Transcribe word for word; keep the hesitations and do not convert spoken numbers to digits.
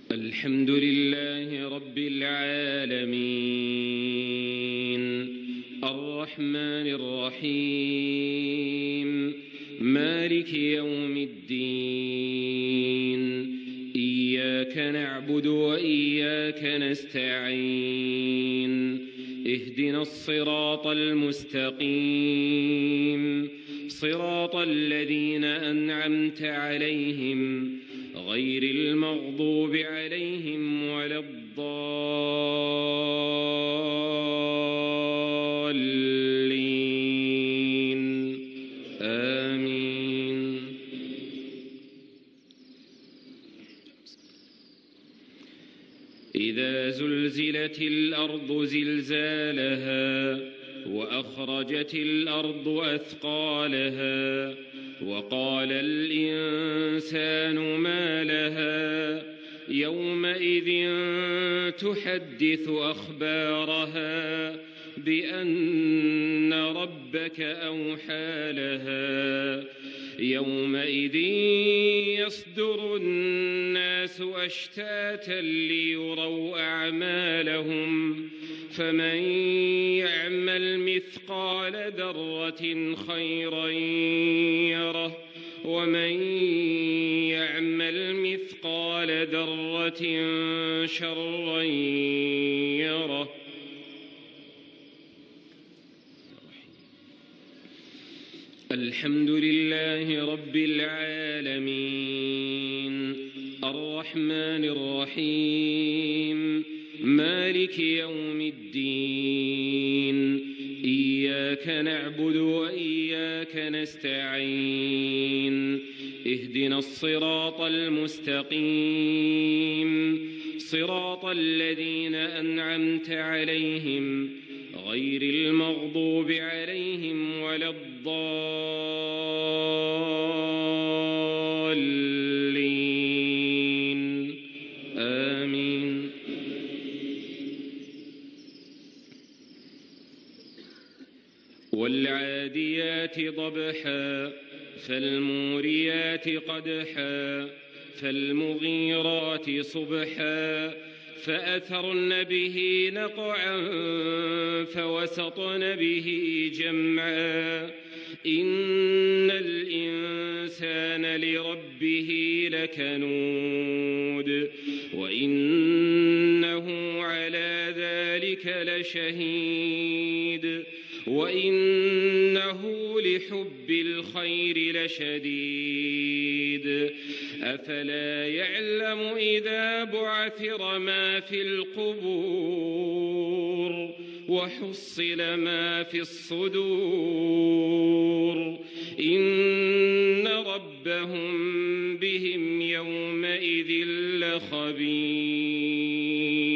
الحمد لله رب العالمين الرحمن الرحيم مالك يوم الدين إياك نعبد وإياك نستعين اهدنا الصراط المستقيم صراط الذين أنعمت عليهم غير المغضوب عليهم ولا الضالين آمين. إذا زلزلت الأرض زلزالها وأخرجت الأرض أثقالها وقال الإنسان ما لها يومئذ تحدث أخبارها بأن ربك أوحى لها يومئذ يصدر الناس أشتاتا ليروا أعمالهم فمن يعمل مثقال ذرة خيرا يره ومن يعمل مثقال ذرة شرا يره. الحمد لله رب العالمين الرحمن الرحيم مالك يوم الدين إياك نعبد وإياك نستعين اهدنا الصراط المستقيم صراط الذين أنعمت عليهم غير المغضوب عليهم ولا الضالين آمين. والعاديات ضبحا فالموريات قدحا فالمغيرات صبحا فأثرن به نقعا فوسطن به جمعا إن الإنسان لربه لكنود وإنه على ذلك لشهيد وإنه لحب الخير لشديد أفلا يعلم إذا بعثر ما في القبور وحصل ما في الصدور إن ربهم بهم يومئذ لخبير.